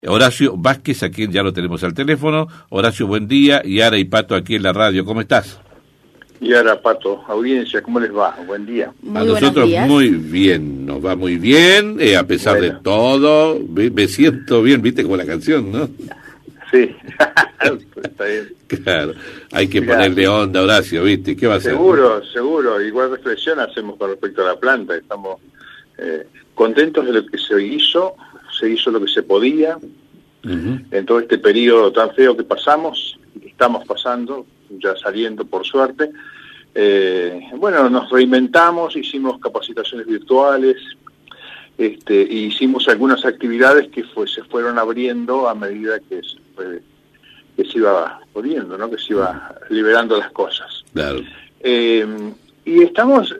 Horacio Vázquez, a quien ya lo tenemos al teléfono. Horacio, buen día. Yara y Pato aquí en la radio, ¿cómo estás? Yara, Pato, audiencia, ¿cómo les va? Buen día. A nosotros muy bien, nos va muy bien, a pesar de todo, me siento bien, viste, como la canción, ¿no? Sí, está bien. Claro, hay que ponerle onda, Horacio, viste, ¿qué va a hacer? Seguro, igual reflexión hacemos con respecto a la planta, estamos contentos de lo que se hizo lo que se podía, en todo este periodo tan feo que pasamos, estamos pasando, ya saliendo por suerte. Bueno, nos reinventamos, hicimos capacitaciones virtuales, hicimos algunas actividades que se fueron abriendo a medida que se iba poniendo, ¿no? Que se iba liberando las cosas. Claro. Y estamos,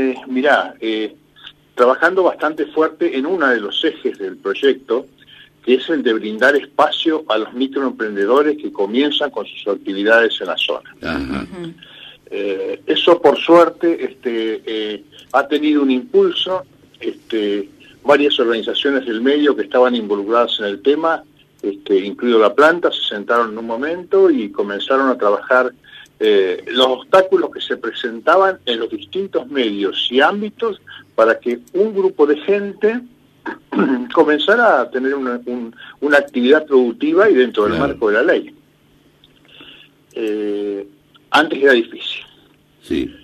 trabajando bastante fuerte en uno de los ejes del proyecto, que es el de brindar espacio a los microemprendedores que comienzan con sus actividades en la zona. Ajá. Eso, por suerte, ha tenido un impulso. Varias organizaciones del medio que estaban involucradas en el tema, incluido la planta, se sentaron en un momento y comenzaron a trabajar los obstáculos que se presentaban en los distintos medios y ámbitos para que un grupo de gente comenzara a tener una actividad productiva y dentro del marco de la ley. Antes era difícil. Sí.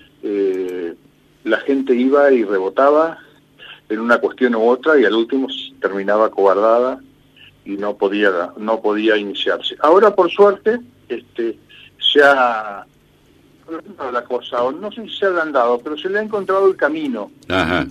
La gente iba y rebotaba en una cuestión u otra y al último terminaba acobardada y no podía iniciarse. Ahora, por suerte, se ha la cosa, o no sé si se ha agrandado, pero se le ha encontrado el camino. Ajá.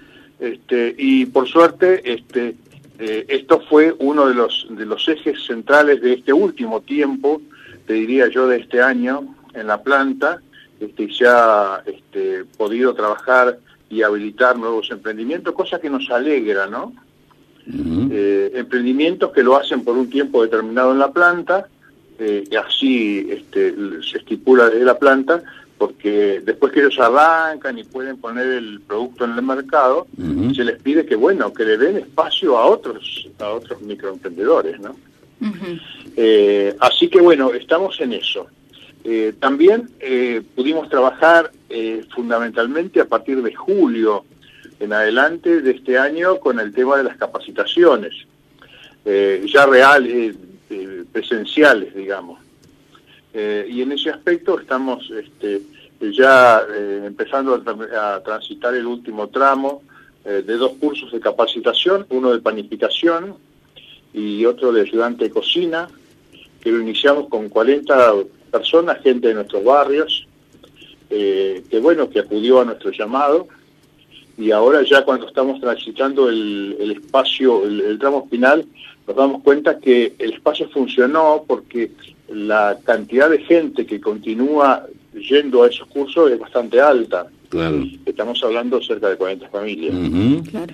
Y por suerte, esto fue uno de los ejes centrales de este último tiempo, te diría yo, de este año en la planta. Se ha podido trabajar y habilitar nuevos emprendimientos, cosa que nos alegra, ¿no? Emprendimientos que lo hacen por un tiempo determinado en la planta, así se estipula desde la planta, porque después que ellos arrancan y pueden poner el producto en el mercado, se les pide que le den espacio a otros microemprendedores, ¿no? Así que estamos en eso. También pudimos trabajar fundamentalmente a partir de julio en adelante de este año con el tema de las capacitaciones, ya reales, presenciales, digamos. Y en ese aspecto estamos ya empezando a transitar el último tramo de 2 cursos de capacitación, uno de panificación y otro de ayudante de cocina, que lo iniciamos con 40 personas, gente de nuestros barrios, que acudió a nuestro llamado. Y ahora ya cuando estamos transitando el espacio, el tramo final, nos damos cuenta que el espacio funcionó porque la cantidad de gente que continúa yendo a esos cursos es bastante alta. Claro. Estamos hablando cerca de 40 familias. Claro.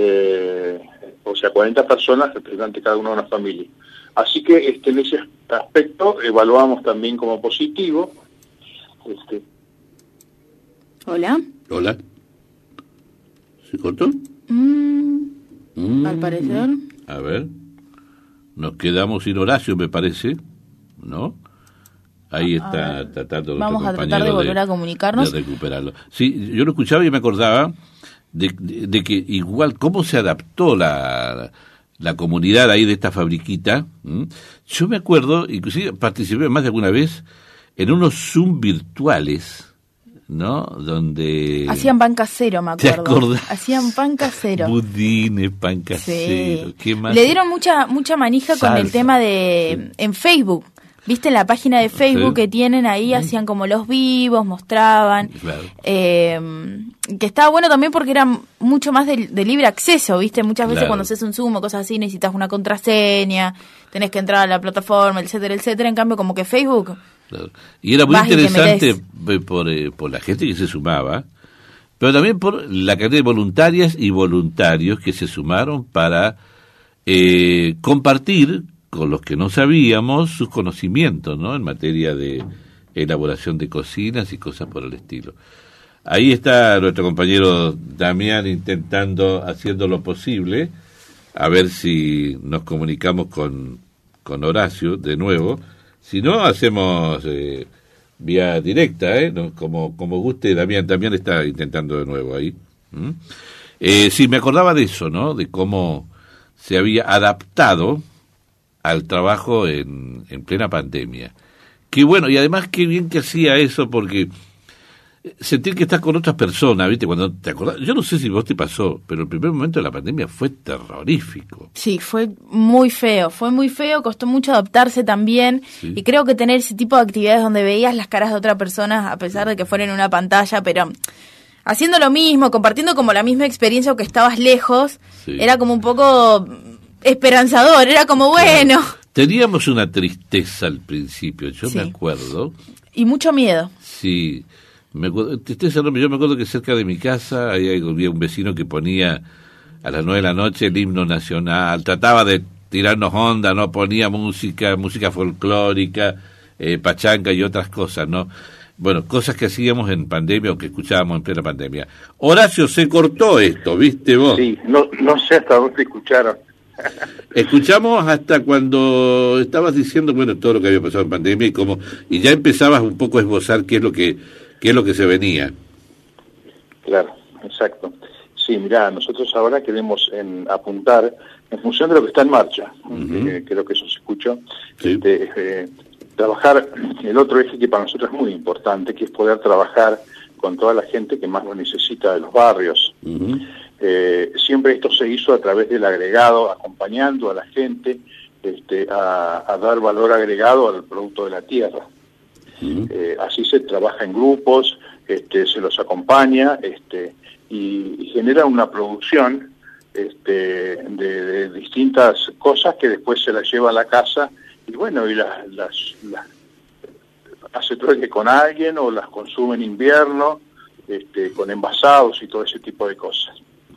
O sea, 40 personas representantes cada una de una familia. Así que en ese aspecto evaluamos también como positivo. Hola. ¿Se cortó? Al parecer. A ver. Nos quedamos sin Horacio, me parece, ¿no? Ahí está tratando nuestro Vamos a tratar de volver a comunicarnos. De recuperarlo. Sí, yo lo escuchaba y me acordaba de que igual cómo se adaptó la comunidad ahí de esta fabriquita. Yo me acuerdo, inclusive participé más de alguna vez en unos Zoom virtuales, ¿no? Donde hacían pan casero, me acuerdo. ¿Te acordás? Hacían pan casero. Budines, pan casero. Sí. ¿Qué más? Le dieron mucha manija con el tema de en Facebook. ¿Viste la página de Facebook que tienen ahí? Hacían como los vivos, mostraban. Claro. Que estaba bueno también porque era mucho más de libre acceso, ¿viste? Muchas veces cuando haces un Zoom o cosas así necesitas una contraseña, tenés que entrar a la plataforma, etcétera, etcétera. En cambio, como que Facebook... Claro. Y era muy interesante por la gente que se sumaba, pero también por la cantidad de voluntarias y voluntarios que se sumaron para compartir con los que no sabíamos sus conocimientos, ¿no? En materia de elaboración de cocinas y cosas por el estilo. Ahí está nuestro compañero Damián haciendo lo posible a ver si nos comunicamos con Horacio de nuevo. Si no, hacemos vía directa, ¿no? Como guste. Damián también está intentando de nuevo ahí. Sí, me acordaba de eso, ¿no? De cómo se había adaptado al trabajo en plena pandemia. Qué bueno, y además qué bien que hacía eso, porque sentir que estás con otras personas, ¿viste? Cuando te acordás, yo no sé si vos te pasó, pero el primer momento de la pandemia fue terrorífico. Sí, fue muy feo, costó mucho adaptarse también, sí. Y creo que tener ese tipo de actividades donde veías las caras de otra persona, a pesar de que fuera en una pantalla, pero haciendo lo mismo, compartiendo como la misma experiencia, aunque estabas lejos, sí. Era como un poco esperanzador, era como bueno. Claro. Teníamos una tristeza al principio, yo sí. Me acuerdo. Y mucho miedo. Sí, yo me acuerdo que cerca de mi casa había un vecino que ponía a las 9 de la noche el himno nacional, trataba de tirarnos onda, ¿no? Ponía música folclórica, pachanca y otras cosas, ¿no? Bueno, cosas que hacíamos en pandemia o que escuchábamos en plena pandemia. Horacio, se cortó esto, ¿viste vos? Sí, no sé hasta dónde escucharon. Escuchamos hasta cuando estabas diciendo, bueno, todo lo que había pasado en pandemia y ya empezabas un poco a esbozar qué es lo que se venía. Claro, exacto. Sí, mirá, nosotros ahora queremos apuntar en función de lo que está en marcha, creo que eso se escuchó, sí. Trabajar el otro eje que para nosotros es muy importante, que es poder trabajar con toda la gente que más lo necesita de los barrios. Siempre esto se hizo a través del agregado, acompañando a la gente a dar valor agregado al producto de la tierra. Así se trabaja en grupos, se los acompaña y genera una producción de distintas cosas que después se las lleva a la casa y bueno, y las hace trueque con alguien o las consume en invierno con envasados y todo ese tipo de cosas.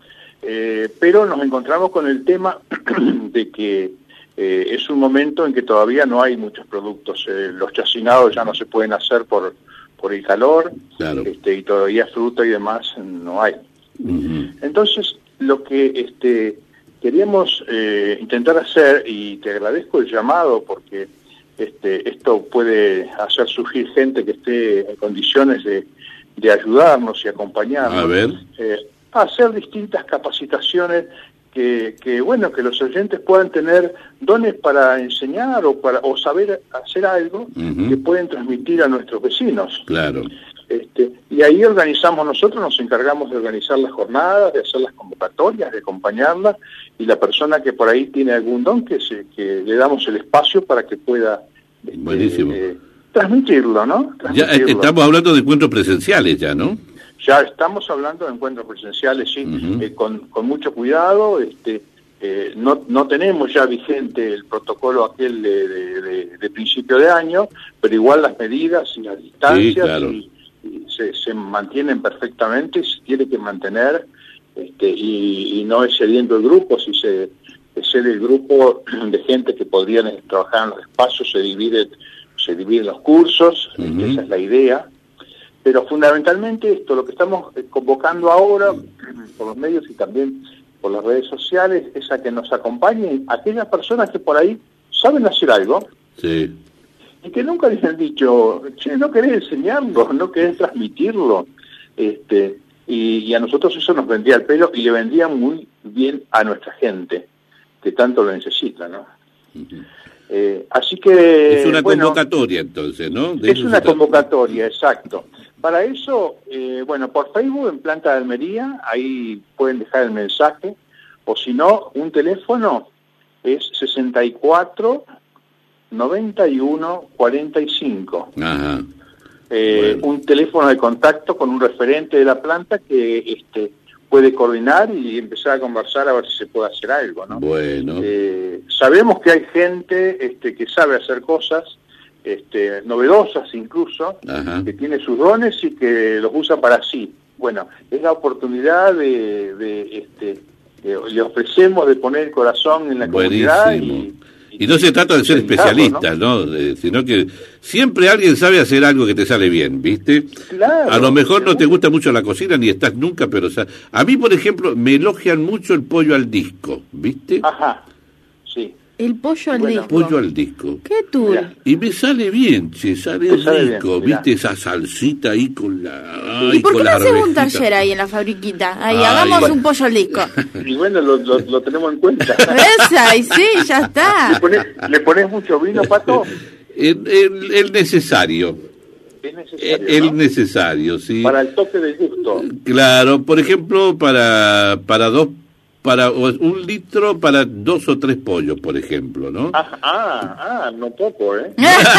Pero nos encontramos con el tema de que es un momento en que todavía no hay muchos productos. Los chacinados ya no se pueden hacer por el calor, claro. Y todavía fruta y demás no hay. Entonces, lo que queríamos intentar hacer, y te agradezco el llamado porque esto puede hacer surgir gente que esté en condiciones de ayudarnos y acompañarnos. A ver. Hacer distintas capacitaciones que los oyentes puedan tener dones para enseñar o saber hacer algo que pueden transmitir a nuestros vecinos. Claro. Y ahí nosotros nos encargamos de organizar las jornadas, de hacer las convocatorias, de acompañarlas, y la persona que por ahí tiene algún don que le damos el espacio para que pueda transmitirlo, ¿no? Ya estamos hablando de encuentros presenciales ya, ¿no? Ya estamos hablando de encuentros presenciales, sí, con mucho cuidado. No tenemos ya vigente el protocolo aquel de principio de año, pero igual las medidas y las distancias, sí, claro. y se mantienen perfectamente y se tiene que mantener, y no excediendo el grupo. Si se excede el grupo de gente que podrían trabajar en los espacios, se dividen los cursos, esa es la idea. Pero fundamentalmente lo que estamos convocando ahora por los medios y también por las redes sociales es a que nos acompañen aquellas personas que por ahí saben hacer algo, sí. Y que nunca les han dicho, che, no querés enseñarlo, no querés transmitirlo, y a nosotros eso nos vendría al pelo y le vendría muy bien a nuestra gente que tanto lo necesita, ¿no? Así que es una convocatoria entonces, ¿no? Es una convocatoria, exacto. Para eso, por Facebook en Planta de Almería, ahí pueden dejar el mensaje, o si no, un teléfono es 64 91 45. Ajá. Bueno. Un teléfono de contacto con un referente de la planta que puede coordinar y empezar a conversar a ver si se puede hacer algo, ¿no? Bueno. Sabemos que hay gente que sabe hacer cosas, novedosas incluso, ajá. Que tiene sus dones y que los usa para sí. Bueno, es la oportunidad le ofrecemos de poner el corazón en la comunidad Y no se trata de ser especialistas, ¿no? Sino que siempre alguien sabe hacer algo que te sale bien, ¿viste? Claro. A lo mejor no te gusta mucho la cocina ni estás nunca, pero a mí, por ejemplo, me elogian mucho el pollo al disco, ¿viste? Ajá, sí. El pollo al disco. Pollo al disco. ¿Qué tú? Y me sale bien, che, sale rico, bien, ¿viste? Esa salsita ahí con la... ¿Y por qué no hacemos un taller ahí en la fabriquita? Ahí, hagamos un pollo al disco. Y bueno, lo tenemos en cuenta. Esa, y sí, ya está. ¿Le pones mucho vino, Pato? El necesario. Es necesario, El necesario, sí. Para el toque de gusto. Claro, por ejemplo, para 1 litro para 2 o 3 pollos, por ejemplo, ¿no? No poco, ¿eh?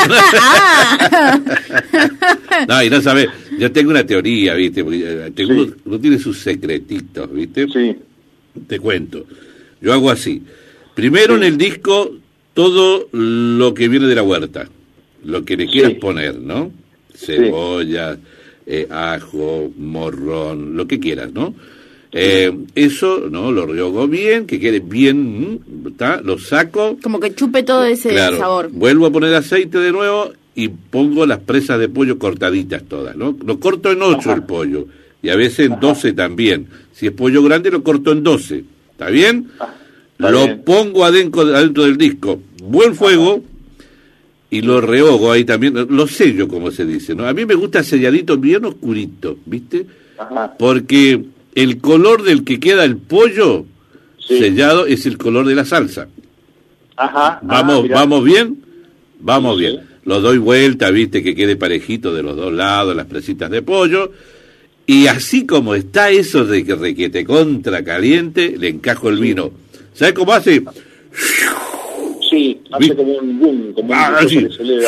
No, y no sabes, yo tengo una teoría, ¿viste? Porque uno tiene sus secretitos, ¿viste? Sí. Te cuento. Yo hago así. Primero en el disco, todo lo que viene de la huerta, lo que le quieras poner, ¿no? Cebolla, ajo, morrón, lo que quieras, ¿no? Eso, ¿no? Lo rehogo bien, que quede bien, ¿está? Lo saco. Como que chupe todo ese sabor. Vuelvo a poner aceite de nuevo y pongo las presas de pollo cortaditas todas, ¿no? Lo corto en 8 el pollo, y a veces en 12 también. Si es pollo grande, lo corto en 12. ¿Está bien? Pongo adentro del disco. Buen fuego. Y lo rehogo ahí también, lo sello, como se dice, ¿no? A mí me gusta selladito, bien oscurito, ¿viste? Porque el color del que queda el pollo sellado es el color de la salsa. ¿Vamos bien? Vamos bien. Lo doy vuelta, ¿viste? Que quede parejito de los dos lados, las presitas de pollo. Y así como está eso de que requete contra caliente, le encajo el vino. ¿Sabes cómo hace? Sí, hace como un boom, como un sí. que se le da.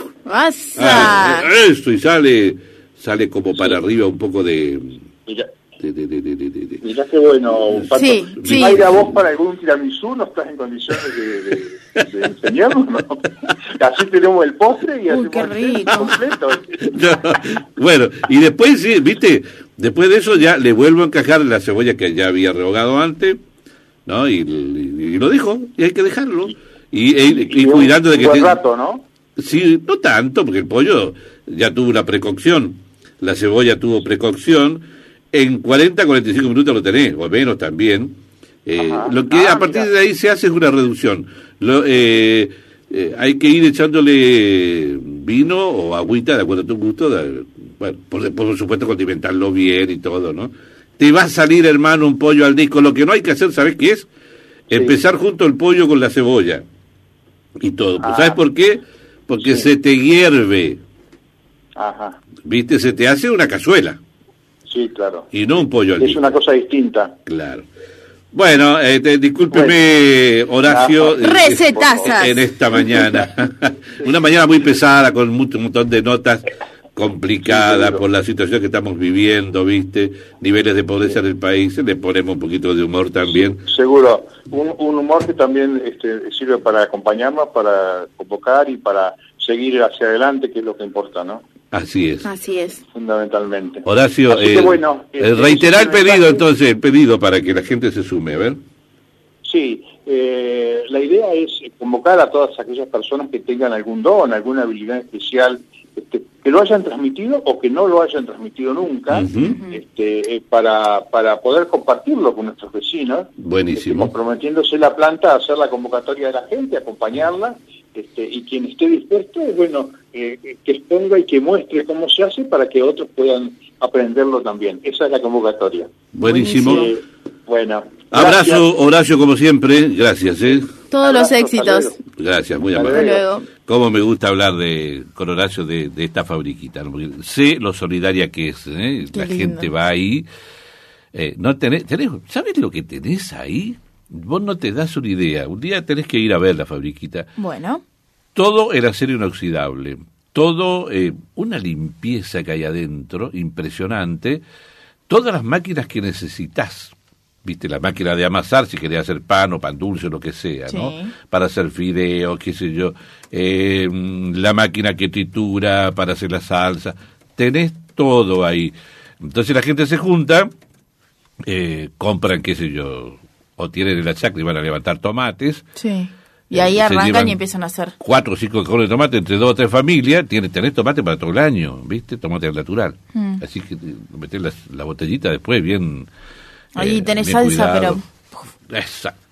Eso, y sale como para arriba un poco de... Mirá qué bueno, Pato. Sí. ¿Hay a vos para algún tiramisú? ¿No estás en condiciones de enseñarnos? ¿No? Así tenemos el postre y hacemos qué rico. el completo. No, bueno, y después, sí, ¿viste? Después de eso ya le vuelvo a encajar la cebolla que ya había rehogado antes, ¿no? Y lo dejo, y hay que dejarlo. Y cuidando de que... Un buen rato, ¿no? Sí, no tanto, porque el pollo ya tuvo una precocción, la cebolla tuvo precocción, en 40-45 minutos lo tenés, o menos también. Lo que a partir de ahí se hace es una reducción. Hay que ir echándole vino o agüita, de acuerdo a tu gusto, bueno, por supuesto condimentarlo bien y todo, ¿no? Te va a salir, hermano, un pollo al disco. Lo que no hay que hacer, ¿sabes qué es? Empezar junto el pollo con la cebolla y todo. Pues, ¿sabes por qué? Porque se te hierve. ¿Viste? Se te hace una cazuela. Sí, claro. Y no un pollo al disco. Es una cosa distinta. Claro. Bueno, discúlpeme, Horacio, recetazas en esta mañana. Una mañana muy pesada, con un montón de notas complicadas por la situación que estamos viviendo, ¿viste? Niveles de pobreza en el país, le ponemos un poquito de humor también. Seguro. Un humor que también sirve para acompañarnos, para convocar y para seguir hacia adelante, que es lo que importa, ¿no? Así es. Así es. Fundamentalmente. Horacio, reiterar el pedido para que la gente se sume, a ver. Sí, la idea es convocar a todas aquellas personas que tengan algún don, alguna habilidad especial, que lo hayan transmitido o que no lo hayan transmitido nunca, para poder compartirlo con nuestros vecinos. Buenísimo. Comprometiéndose la planta a hacer la convocatoria de la gente, acompañarla, y quien esté dispuesto, bueno, que exponga y que muestre cómo se hace para que otros puedan aprenderlo también. Esa es la convocatoria. Buenísimo. Bueno. Abrazo, gracias. Horacio, como siempre. Gracias, Todos los éxitos. Gracias, muy Hasta amable. luego. Cómo me gusta hablar con Horacio de esta fabriquita, ¿no? Porque sé lo solidaria que es, ¿eh? La lindo. gente va ahí. No ¿sabes lo que tenés ahí? Vos no te das una idea. Un día tenés que ir a ver la fabriquita. Bueno. Todo el acero inoxidable, todo una limpieza que hay adentro, impresionante. Todas las máquinas que necesitas. Viste, la máquina de amasar, si querés hacer pan o pan dulce o lo que sea, ¿no? Para hacer fideos, qué sé yo. La máquina que tritura para hacer la salsa. Tenés todo ahí. Entonces la gente se junta, compran, qué sé yo, o tienen en la chacra y van a levantar tomates. Sí. Y ahí arrancan y empiezan a hacer 4 o 5 cajones de tomate entre 2 o 3 familias, tenés tomate para todo el año, ¿viste? Tomate natural. Así que metés la botellita después bien. Ahí tenés bien salsa, cuidado. pero Exacto.